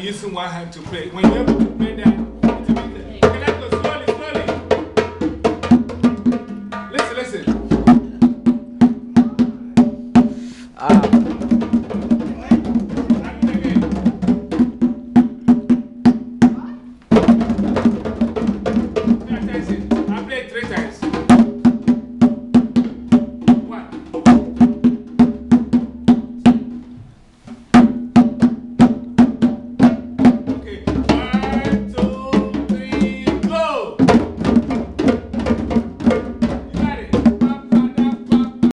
using one hand to play. When you're able to play that, it will be there. Can I go slowly, slowly? Listen, listen.